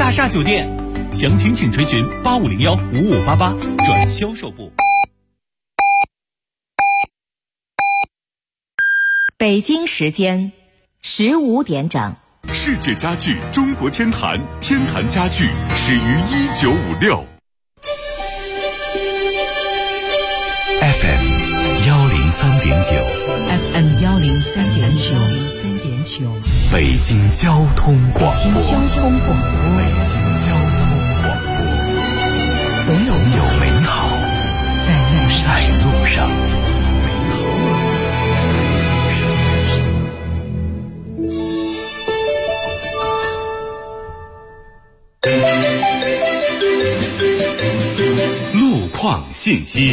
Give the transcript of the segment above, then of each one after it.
大厦酒店，详情请垂询85015588转销售部。 北京时间15点整。 世界家具中国天坛，天坛家具始于1956。FM 103.9， 北京交通广播，总有美好在路上。路况信息。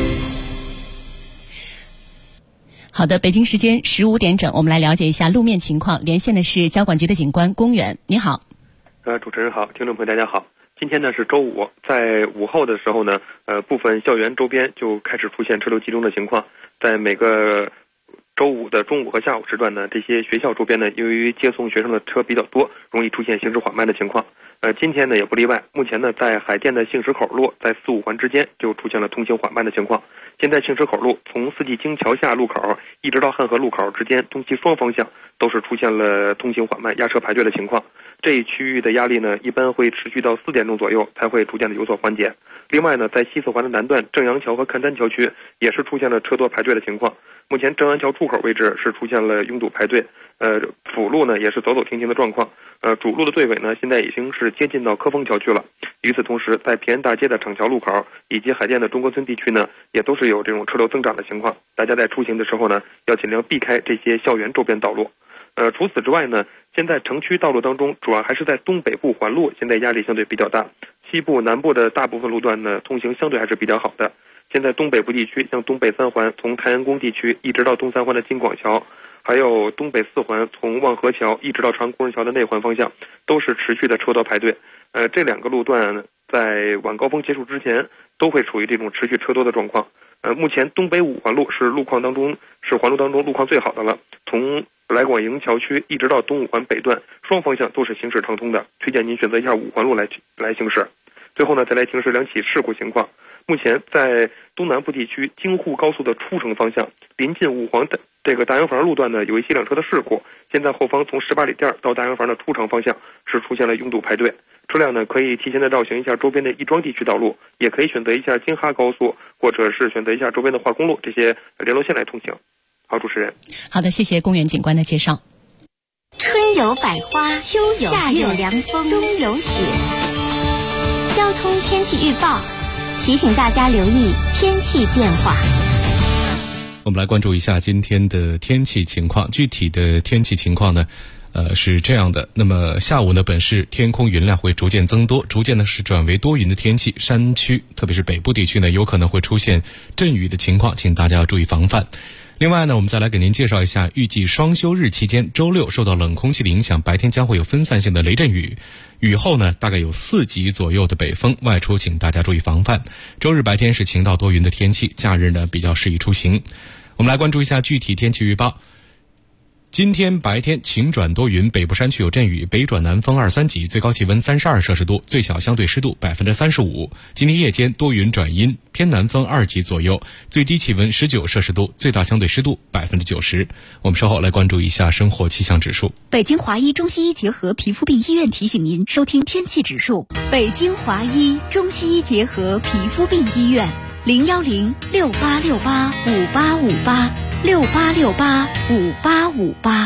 好的，北京时间15点整，我们来了解一下路面情况。连线的是交管局的警官龚远，你好。 主持人好，听众朋友大家好。今天呢是周五，在午后的时候呢，部分校园周边就开始出现车流集中的情况。在每个周五的中午和下午时段呢，这些学校周边呢，由于接送学生的车比较多，容易出现行驶缓慢的情况。今天呢也不例外。目前呢，在海淀的杏石口路在4、5环之间就出现了通行缓慢的情况。现在杏石口路从四季青桥下路口一直到汉河路口之间，东西双方向都是出现了通行缓慢、压车排队的情况。这一区域的压力呢，一般会持续到4点钟左右才会逐渐的有所缓解。另外呢，在西四环的南段正阳桥和赣丹桥区也是出现了车多排队的情况。目前正阳桥出口位置是出现了拥堵排队，辅路呢也是走走停停的状况。主路的队尾呢现在已经是接近到科丰桥区了。与此同时，在平安大街的厂桥路口以及海淀的中关村地区呢，也都是有这种车流增长的情况。大家在出行的时候呢，要尽量避开这些校园周边道路。除此之外呢，现在城区道路当中主要还是在东北部环路，现在压力相对比较大。西部、南部的大部分路段呢，通行相对还是比较好的。现在东北部地区，像东北3环从太阳宫地区一直到东3环的金广桥，还有东北4环从望河桥一直到长工人桥的内环方向，都是持续的车多排队。这两个路段在晚高峰结束之前都会处于这种持续车多的状况。目前东北5环路是环路当中路况最好的了，从来广营桥区一直到东5环北段，双方向都是行驶畅通的，推荐您选择一下5环路来行驶。最后呢，再来提示2起事故情况。目前在东南部地区京沪高速的出城方向，临近5环的这个大洋房路段呢，有一些辆车的事故。现在后方从18里店到大洋房的出城方向是出现了拥堵排队，车辆呢可以提前的绕行一下周边的亦庄地区道路，也可以选择一下京哈高速，或者是选择一下周边的化工路这些联络线来通行。好，主持人。 好的，谢谢龚远警官的介绍。 春有百花，秋有夏有凉风，冬有雪。交通天气预报提醒大家留意天气变化。 我们来关注一下今天的天气情况。具体的天气情况呢，是这样的。那么下午呢，本市天空云量会逐渐增多，逐渐呢是转为多云的天气。山区特别是北部地区呢，有可能会出现阵雨的情况，请大家要注意防范。另外呢，我们再来给您介绍一下，预计双休日期间，周六受到冷空气的影响，白天将会有分散性的雷阵雨，雨后呢大概有4级左右的北风，外出请大家注意防范。周日白天是晴到多云的天气，假日呢比较适宜出行。我们来关注一下具体天气预报。今天白天晴转多云，北部山区有阵雨，北转南风2、3级，最高气温32摄氏度，最小相对湿度35%。今天夜间多云转阴，偏南风2级左右，最低气温19摄氏度，最大相对湿度90%。我们稍后来关注一下生活气象指数。 北京华医中西医结合皮肤病医院提醒您收听天气指数。北京华医中西医结合皮肤病医院，0106868585858，68685858。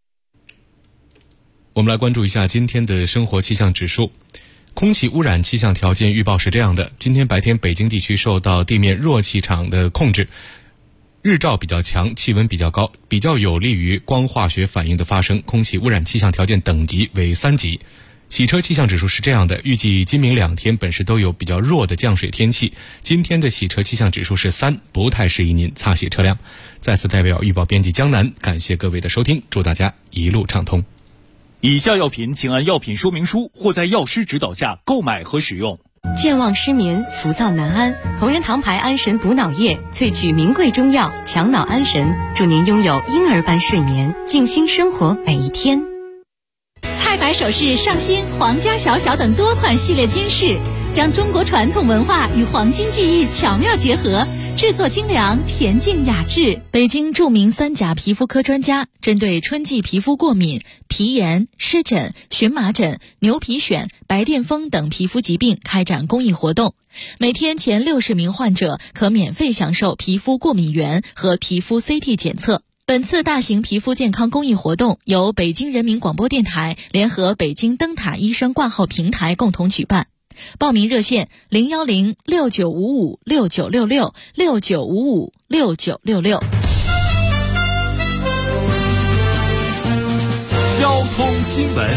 我们来关注一下今天的生活气象指数。空气污染气象条件预报是这样的：今天白天北京地区受到地面弱气场的控制，日照比较强，气温比较高，比较有利于光化学反应的发生，空气污染气象条件等级为3级。洗车气象指数是这样的：预计今明2天本市都有比较弱的降水天气，今天的洗车气象指数是3，不太适宜您擦洗车辆。再次代表预报编辑江南，感谢各位的收听，祝大家一路畅通。 以下药品请按药品说明书或在药师指导下购买和使用。 健忘失眠、浮躁难安，同仁堂牌安神补脑液萃取名贵中药，强脑安神，祝您拥有婴儿般睡眠，静心生活每一天。 白首饰上新皇家小小等多款系列金饰，将中国传统文化与黄金技艺巧妙结合，制作精良，恬静雅致。 北京著名3甲皮肤科专家针对春季皮肤过敏、皮炎、湿疹、荨麻疹、牛皮癣、白癜风等皮肤疾病开展公益活动，每天前60名患者可免费享受皮肤过敏原和皮肤 CT 检测。本次大型皮肤健康公益活动由北京人民广播电台联合北京灯塔医生挂号平台共同举办。报名热线0106955696669556966。 交通新闻。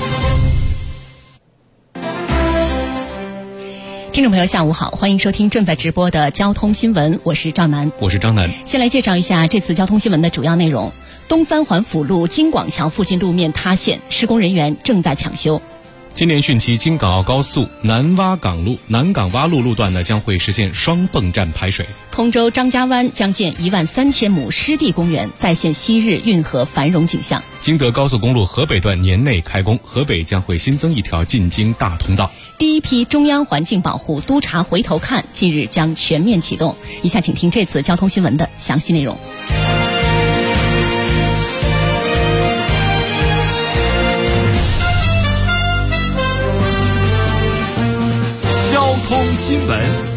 听众朋友下午好，欢迎收听正在直播的交通新闻，我是赵楠， 我是张楠。 先来介绍一下这次交通新闻的主要内容。东三环辅路京广桥附近路面塌陷，施工人员正在抢修。 今年汛期京港澳高速南洼港路、南港洼路路段呢将会实现双泵站排水。 通州张家湾将建13000亩湿地公园，再现昔日运河繁荣景象。 京德高速公路河北段年内开工，河北将会新增一条进京大通道。 第一批中央环境保护督查回头看近日将全面启动。以下请听这次交通新闻的详细内容。 交通新闻。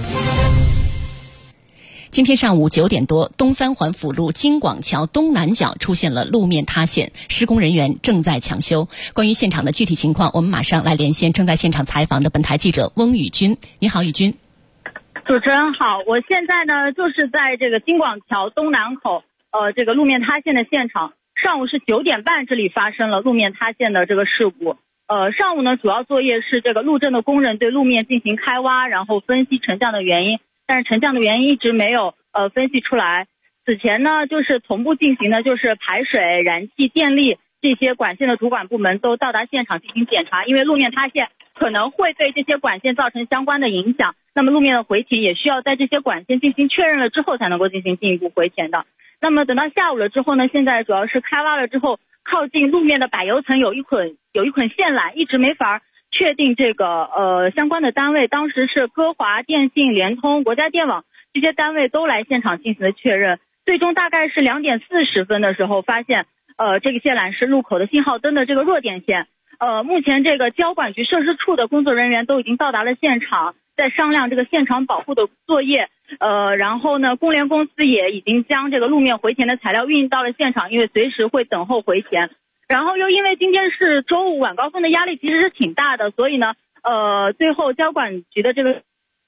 今天上午9点多，东三环辅路京广桥东南角出现了路面塌陷，施工人员正在抢修。关于现场的具体情况，我们马上来连线正在现场采访的本台记者翁宇军。你好，宇军。 主持人好，我现在呢就是在这个京广桥东南口，这个路面塌陷的现场。上午是9点半，这里发生了路面塌陷的这个事故。上午呢主要作业是这个路政的工人对路面进行开挖，然后分析沉降的原因。但是沉降的原因一直没有分析出来。此前呢，就是同步进行的就是排水、燃气、电力这些管线的主管部门都到达现场进行检查，因为路面塌陷可能会对这些管线造成相关的影响，那么路面的回填也需要在这些管线进行确认了之后才能够进行进一步回填的。那么等到下午了之后呢，现在主要是开挖了之后，靠近路面的柏油层有一捆线缆，一直没法确定这个相关的单位，当时是歌华、电信、联通、国家电网这些单位都来现场进行了确认，最终大概是2点40分的时候发现这个线缆是路口的信号灯的这个弱电线。目前这个交管局设施处的工作人员都已经到达了现场，在商量这个现场保护的作业。然后呢，工联公司也已经将这个路面回填的材料运到了现场，因为随时会等候回填。然后又因为今天是周五，晚高峰的压力其实是挺大的，所以呢，最后交管局的这个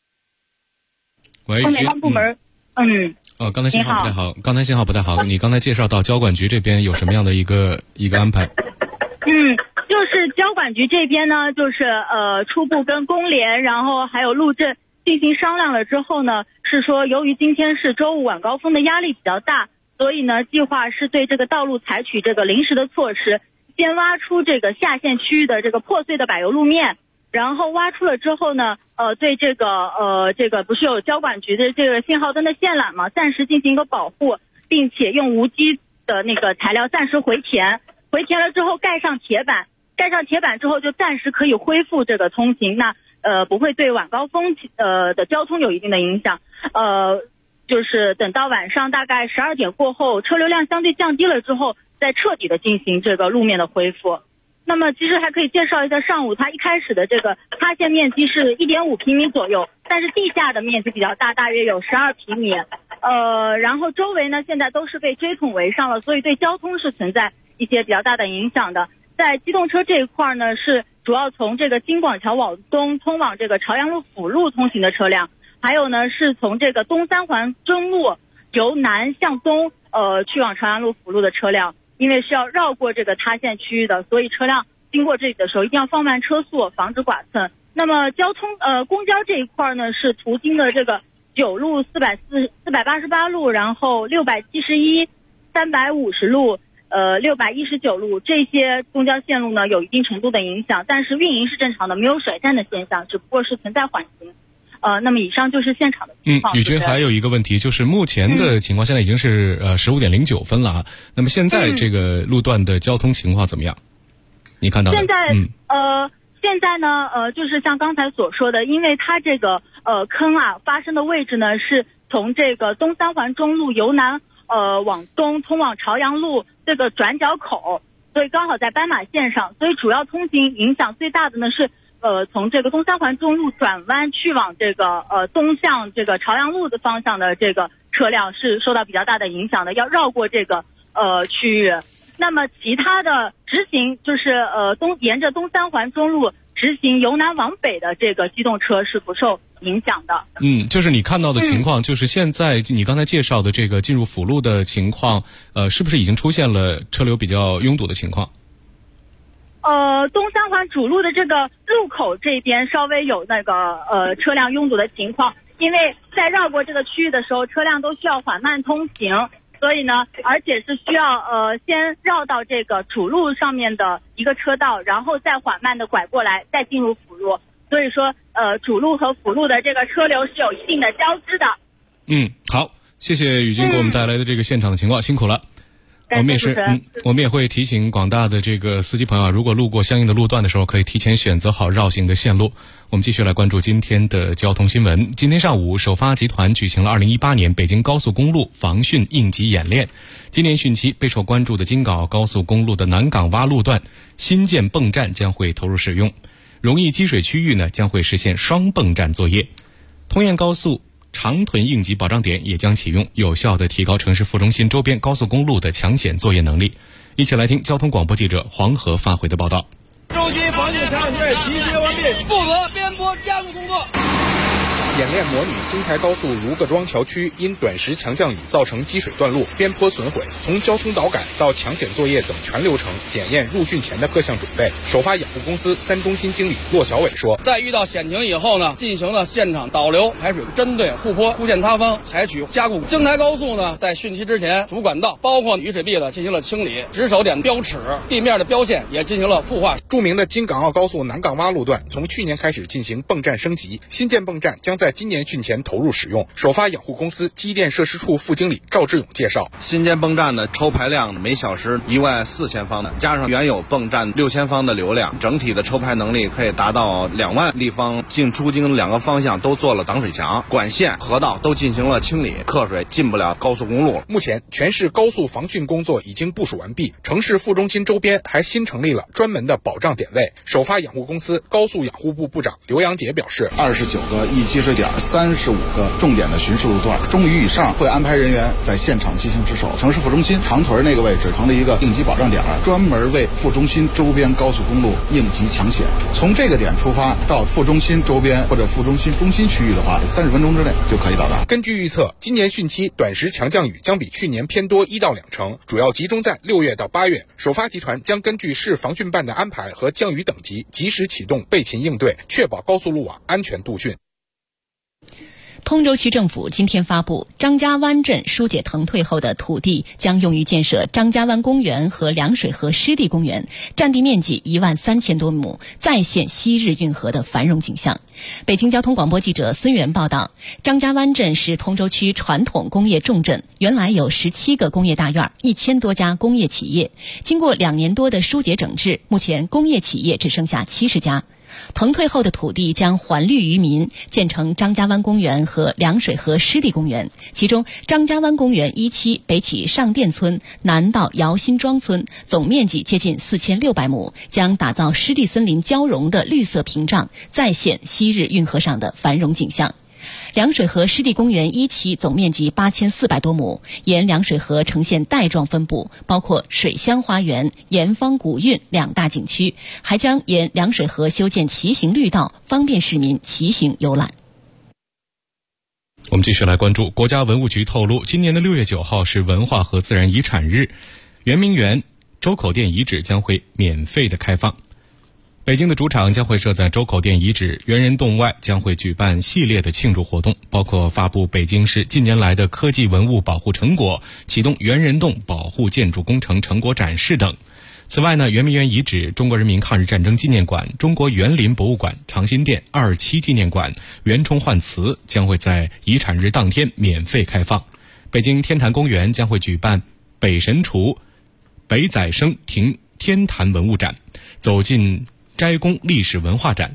风电部门， 刚才信号不太好，你刚才介绍到交管局这边有什么样的一个安排？ 就是交管局这边呢，就是初步跟工联，然后还有路政进行商量了之后呢，是说由于今天是周五晚高峰的压力比较大，所以呢，计划是对这个道路采取这个临时的措施，先挖出这个下陷区域的这个破碎的柏油路面，然后挖出了之后呢，对这个不是有交管局的这个信号灯的线缆嘛，暂时进行一个保护，并且用无机的那个材料暂时回填了之后盖上铁板之后就暂时可以恢复这个通行，那不会对晚高峰的交通有一定的影响。就是等到晚上大概12点过后，车流量相对降低了之后，再彻底的进行这个路面的恢复。那么其实还可以介绍一下，上午它一开始的这个塌陷面积是1.5平米左右，但是地下的面积比较大，大约有12平米。然后周围呢现在都是被锥桶围上了，所以对交通是存在一些比较大的影响的。在机动车这一块呢，是主要从这个京广桥往东通往这个朝阳路辅路通行的车辆，还有呢是从这个东三环中路由南向东去往朝阳路辅路的车辆，因为是要绕过这个塌陷区域的，所以车辆经过这里的时候一定要放慢车速，防止剐蹭。那么公交这一块呢，是途经的这个9路、488路，然后671、350路、619路这些公交线路呢有一定程度的影响，但是运营是正常的，没有甩站的现象，只不过是存在缓行。那么以上就是现场的情况。 宇军还有一个问题，就是目前的情况现在已经是15点09分了啊。那么现在这个路段的交通情况怎么样？ 你看到的现在呢，就是像刚才所说的，因为它这个坑啊发生的位置呢是从这个东三环中路由南往东通往朝阳路这个转角口，所以刚好在斑马线上，所以主要通行影响最大的呢是从这个东三环中路转弯去往这个东向这个朝阳路的方向的这个车辆是受到比较大的影响的，要绕过这个区域。那么其他的直行就是沿着东三环中路直行由南往北的这个机动车是不受影响的。 就是你看到的情况，就是现在你刚才介绍的这个进入辅路的情况，是不是已经出现了车流比较拥堵的情况？ 东三环主路的这个路口这边稍微有那个车辆拥堵的情况，因为在绕过这个区域的时候，车辆都需要缓慢通行。所以呢，而且是需要先绕到这个主路上面的一个车道，然后再缓慢的拐过来，再进入辅路。所以说，主路和辅路的这个车流是有一定的交织的。 好，谢谢雨晶给我们带来的这个现场的情况，辛苦了。我们也会提醒广大的这个司机朋友，如果路过相应的路段的时候，可以提前选择好绕行的线路。我们继续来关注今天的交通新闻。今天上午，首发集团举行了2018年北京高速公路防汛应急演练。今年汛期备受关注的京港澳高速公路的南港洼路段新建泵站将会投入使用，容易积水区域呢将会实现双泵站作业。通燕高速长屯应急保障点也将启用，有效地提高城市副中心周边高速公路的抢险作业能力。一起来听交通广播记者黄河发回的报道。 中心防汛抢险队集结完毕，负责编播加固工作。 演练模拟京台高速卢各庄桥区因短时强降雨造成积水断路、边坡损毁，从交通导杆到抢险作业等全流程检验入汛前的各项准备。首发养护公司3中心经理骆小伟说， 在遇到险情以后呢，进行了现场导流排水，针对护坡出现塌方采取加固。京台高速呢，在汛期之前，主管道包括雨水壁呢进行了清理，值守点标尺、地面的标线也进行了复化。 著名的京港澳高速南港洼路段从去年开始进行泵站升级，新建泵站将在今年汛前投入使用。首发养护公司机电设施处副经理赵志勇介绍， 新建泵站的抽排量每小时14000方的，加上原有泵站6000方的流量，整体的抽排能力可以达到2万立方。进出京2个方向都做了挡水墙，管线、河道都进行了清理，客水进不了高速公路。 目前全市高速防汛工作已经部署完毕，城市副中心周边还新成立了专门的保障点位。首发养护公司高速养护部部长刘阳杰表示 ，29个易积水点，35个重点的巡视路段，中雨以上会安排人员在现场进行值守。城市副中心长屯那个位置成立一个应急保障点，专门为副中心周边高速公路应急抢险。从这个点出发到副中心周边或者副中心中心区域的话，30分钟之内就可以到达。 根据预测，今年汛期短时强降雨将比去年偏多1到2成，主要集中在6月到8月。首发集团将根据市防汛办的安排和降雨等级，及时启动备勤应对，确保高速路网安全度汛。 通州区政府今天发布，张家湾镇疏解腾退后的土地将用于建设张家湾公园和凉水河湿地公园，占地面积13000多亩，再现昔日运河的繁荣景象。北京交通广播记者孙源报道，张家湾镇是通州区传统工业重镇，原来有17个工业大院，1000多家工业企业。经过2年多的疏解整治，目前工业企业只剩下70家。腾退后的土地将还绿于民，建成张家湾公园和凉水河湿地公园。其中，张家湾公园一期北起上店村，南到姚辛庄村，总面积接近4600亩，将打造湿地森林交融的绿色屏障，再现昔日运河上的繁荣景象。凉水河湿地公园一期总面积8400多亩，沿凉水河呈现带状分布，包括水乡花园、盐坊古韵2大景区，还将沿凉水河修建骑行绿道，方便市民骑行游览。 我们继续来关注，国家文物局透露，今年的6月9号是文化和自然遗产日，圆明园周口店遗址将会免费的开放。北京的主场将会设在周口店遗址猿人洞外，将会举办系列的庆祝活动，包括发布北京市近年来的科技文物保护成果，启动猿人洞保护建筑工程成果展示等。此外呢，圆明园遗址、中国人民抗日战争纪念馆、中国园林博物馆、长辛店27纪念馆、袁崇焕祠将会在遗产日当天免费开放。北京天坛公园将会举办北神厨、北宰生亭天坛文物展。 走进斋宫历史文化展，